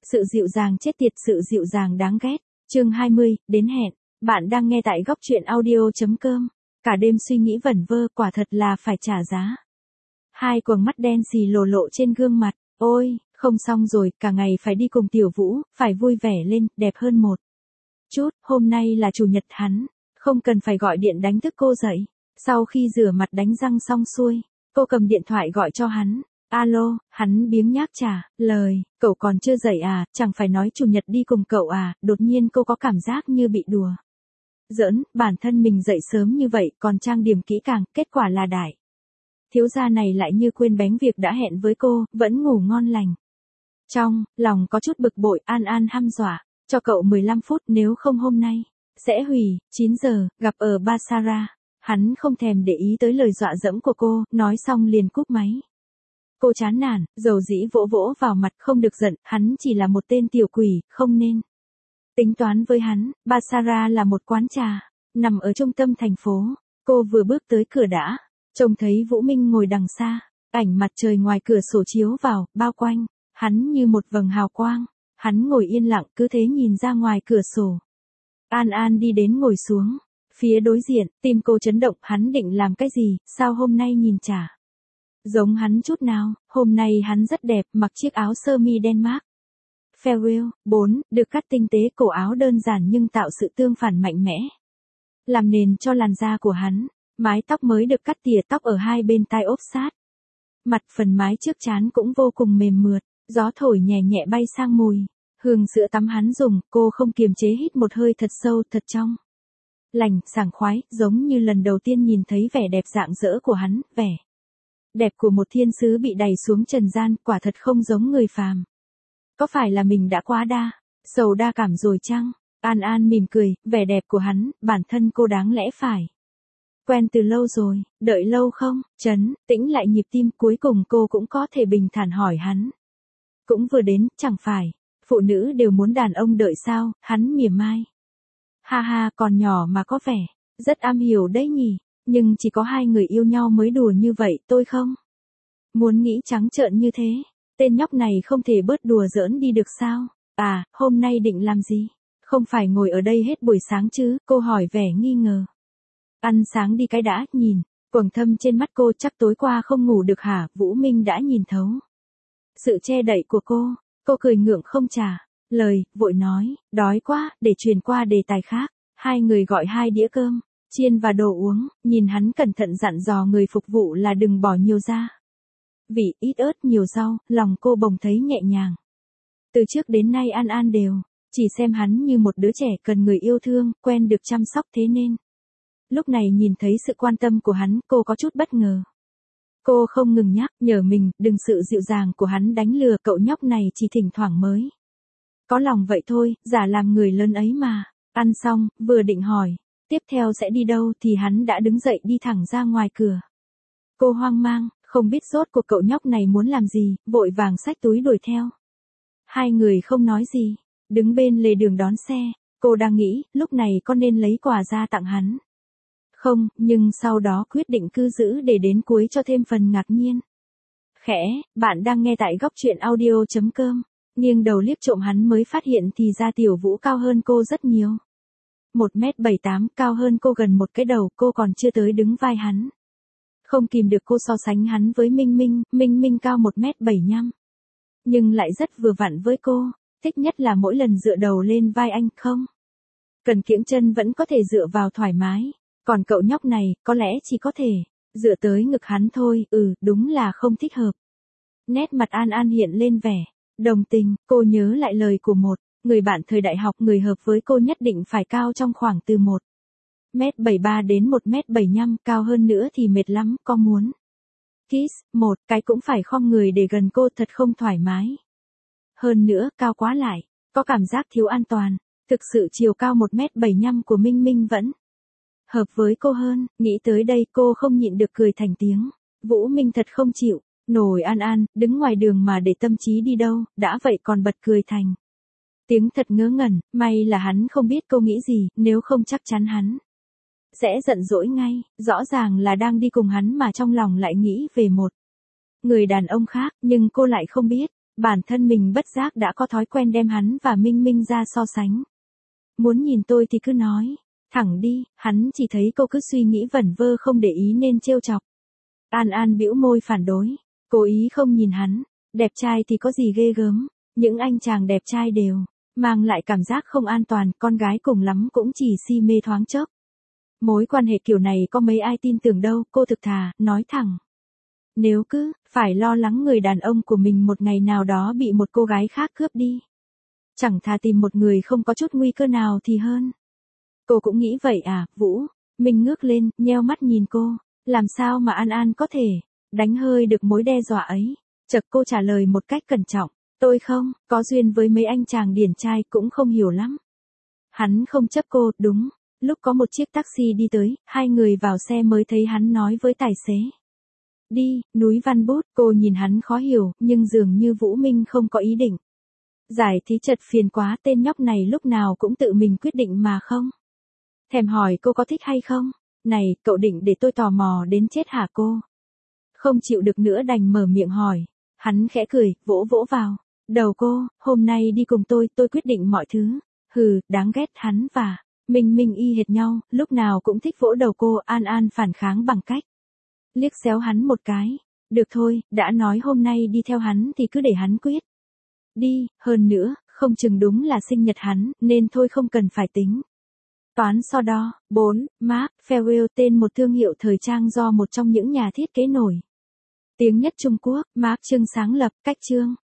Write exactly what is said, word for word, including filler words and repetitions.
Sự dịu dàng chết tiệt, sự dịu dàng đáng ghét. Chương hai mươi, đến hẹn. Bạn đang nghe tại góc truyện audio.com. Cả đêm suy nghĩ vẩn vơ, quả thật là phải trả giá. Hai quầng mắt đen xì lộ lộ trên gương mặt. Ôi, không xong rồi, cả ngày phải đi cùng Tiểu Vũ, phải vui vẻ lên, đẹp hơn một chút. Hôm nay là chủ nhật hắn, không cần phải gọi điện đánh thức cô dậy. Sau khi rửa mặt đánh răng xong xuôi, cô cầm điện thoại gọi cho hắn. Alo, hắn biếng nhác trả lời, cậu còn chưa dậy à, chẳng phải nói chủ nhật đi cùng cậu à, đột nhiên cô có cảm giác như bị đùa giỡn, bản thân mình dậy sớm như vậy còn trang điểm kỹ càng, kết quả là đại thiếu gia này lại như quên bén việc đã hẹn với cô, vẫn ngủ ngon lành. Trong lòng có chút bực bội, An An hăm dọa, cho cậu mười lăm phút, nếu không hôm nay sẽ hủy. Chín giờ, gặp ở Basara. Hắn không thèm để ý tới lời dọa dẫm của cô, nói xong liền cúp máy. Cô chán nản, dầu dĩ vỗ vỗ vào mặt, không được giận, hắn chỉ là một tên tiểu quỷ, không nên tính toán với hắn. Basara là một quán trà, nằm ở trung tâm thành phố. Cô vừa bước tới cửa đã trông thấy Vũ Minh ngồi đằng xa, ảnh mặt trời ngoài cửa sổ chiếu vào, bao quanh hắn như một vầng hào quang. Hắn ngồi yên lặng, cứ thế nhìn ra ngoài cửa sổ. An An đi đến ngồi xuống phía đối diện, tim cô chấn động, hắn định làm cái gì, sao hôm nay nhìn chả giống hắn chút nào. Hôm nay hắn rất đẹp, mặc chiếc áo sơ mi đen mác Farewell, bốn, được cắt tinh tế, cổ áo đơn giản nhưng tạo sự tương phản mạnh mẽ, làm nền cho làn da của hắn. Mái tóc mới được cắt tỉa, tóc ở hai bên tai ốp sát mặt, phần mái trước trán cũng vô cùng mềm mượt, gió thổi nhẹ nhẹ bay sang mùi hương sữa tắm hắn dùng. Cô không kiềm chế hít một hơi thật sâu, thật trong lành, sảng khoái, giống như lần đầu tiên nhìn thấy vẻ đẹp rạng rỡ của hắn, vẻ đẹp của một thiên sứ bị đẩy xuống trần gian, quả thật không giống người phàm. Có phải là mình đã quá đa sầu đa cảm rồi chăng? An An mỉm cười, vẻ đẹp của hắn, bản thân cô đáng lẽ phải quen từ lâu rồi, đợi lâu không? Chấn tĩnh lại nhịp tim, cuối cùng cô cũng có thể bình thản hỏi hắn. Cũng vừa đến, chẳng phải phụ nữ đều muốn đàn ông đợi sao? Hắn mỉa mai. Ha ha, còn nhỏ mà có vẻ rất am hiểu đấy nhỉ, nhưng chỉ có hai người yêu nhau mới đùa như vậy, tôi không muốn nghĩ trắng trợn như thế. Tên nhóc này không thể bớt đùa giỡn đi được sao? À, hôm nay định làm gì? Không phải ngồi ở đây hết buổi sáng chứ? Cô hỏi vẻ nghi ngờ. Ăn sáng đi cái đã, nhìn quầng thâm trên mắt cô, chắc tối qua không ngủ được hả? Vũ Minh đã nhìn thấu sự che đậy của cô. Cô cười ngượng không trả lời, vội nói, đói quá, để truyền qua đề tài khác. Hai người gọi hai đĩa cơm chiên và đồ uống, nhìn hắn cẩn thận dặn dò người phục vụ là đừng bỏ nhiều gia vị, ít ớt, nhiều rau, lòng cô bỗng thấy nhẹ nhàng. Từ trước đến nay An An đều chỉ xem hắn như một đứa trẻ cần người yêu thương, quen được chăm sóc, thế nên lúc này nhìn thấy sự quan tâm của hắn, cô có chút bất ngờ. Cô không ngừng nhắc nhở mình, đừng sự dịu dàng của hắn đánh lừa cậu nhóc này, chỉ thỉnh thoảng mới có lòng vậy thôi, giả làm người lớn ấy mà. Ăn xong, vừa định hỏi tiếp theo sẽ đi đâu thì hắn đã đứng dậy đi thẳng ra ngoài cửa. Cô hoang mang, không biết rốt cuộc cậu nhóc này muốn làm gì, vội vàng xách túi đuổi theo. Hai người không nói gì, đứng bên lề đường đón xe. Cô đang nghĩ, lúc này có nên lấy quà ra tặng hắn không, nhưng sau đó quyết định cứ giữ để đến cuối cho thêm phần ngạc nhiên. Khẽ, bạn đang nghe tại góc truyện audio.com. Nghiêng đầu liếc trộm hắn mới phát hiện thì ra Tiểu Vũ cao hơn cô rất nhiều. một mét bảy tám, cao hơn cô gần một cái đầu, cô còn chưa tới đứng vai hắn. Không kìm được cô so sánh hắn với Minh Minh, Minh Minh cao một mét bảy nhăm. Nhưng lại rất vừa vặn với cô, thích nhất là mỗi lần dựa đầu lên vai anh không cần kiễng chân vẫn có thể dựa vào thoải mái. Còn cậu nhóc này, có lẽ chỉ có thể dựa tới ngực hắn thôi, ừ, đúng là không thích hợp. Nét mặt An An hiện lên vẻ đồng tình, cô nhớ lại lời của một người bạn thời đại học, người hợp với cô nhất định phải cao trong khoảng từ một mét bảy ba đến một mét bảy nhăm, cao hơn nữa thì mệt lắm, có muốn kiss một cái cũng phải khom người để gần cô, thật không thoải mái. Hơn nữa, cao quá lại có cảm giác thiếu an toàn. Thực sự chiều cao một mét bảy nhăm của Minh Minh vẫn hợp với cô hơn. Nghĩ tới đây cô không nhịn được cười thành tiếng. Vũ Minh thật không chịu nổi An An, đứng ngoài đường mà để tâm trí đi đâu, đã vậy còn bật cười thành tiếng thật ngớ ngẩn. May là hắn không biết cô nghĩ gì, nếu không chắc chắn hắn sẽ giận dỗi ngay. Rõ ràng là đang đi cùng hắn mà trong lòng lại nghĩ về một người đàn ông khác, nhưng cô lại không biết. Bản thân mình bất giác đã có thói quen đem hắn và Minh Minh ra so sánh. Muốn nhìn tôi thì cứ nói. Thẳng đi, hắn chỉ thấy cô cứ suy nghĩ vẩn vơ không để ý nên trêu chọc. An An bĩu môi phản đối. Cố ý không nhìn hắn. Đẹp trai thì có gì ghê gớm. Những anh chàng đẹp trai đều mang lại cảm giác không an toàn, con gái cùng lắm cũng chỉ si mê thoáng chốc. Mối quan hệ kiểu này có mấy ai tin tưởng đâu, cô thực thà, nói thẳng. Nếu cứ phải lo lắng người đàn ông của mình một ngày nào đó bị một cô gái khác cướp đi, chẳng thà tìm một người không có chút nguy cơ nào thì hơn. Cô cũng nghĩ vậy à, Vũ? Mình ngước lên, nheo mắt nhìn cô. Làm sao mà An An có thể đánh hơi được mối đe dọa ấy? Chợt cô trả lời một cách cẩn trọng. Tôi không, có duyên với mấy anh chàng điển trai cũng không hiểu lắm. Hắn không chấp cô, đúng. Lúc có một chiếc taxi đi tới, hai người vào xe mới thấy hắn nói với tài xế. Đi, núi Văn Bút, cô nhìn hắn khó hiểu, nhưng dường như Vũ Minh không có ý định. Giải thí chật phiền quá, tên nhóc này lúc nào cũng tự mình quyết định mà không. Thèm hỏi cô có thích hay không? Này, cậu định để tôi tò mò đến chết hả cô? Không chịu được nữa đành mở miệng hỏi. Hắn khẽ cười, vỗ vỗ vào đầu cô, hôm nay đi cùng tôi, tôi quyết định mọi thứ. Hừ, đáng ghét. Hắn và Minh Minh y hệt nhau, lúc nào cũng thích vỗ đầu cô. An An phản kháng bằng cách liếc xéo hắn một cái. Được thôi, đã nói hôm nay đi theo hắn thì cứ để hắn quyết đi, hơn nữa, không chừng đúng là sinh nhật hắn, nên thôi không cần phải tính toán so đo. bốn. Mark Farewell, tên một thương hiệu thời trang do một trong những nhà thiết kế nổi tiếng nhất Trung Quốc, Mark Trương sáng lập. Cách chương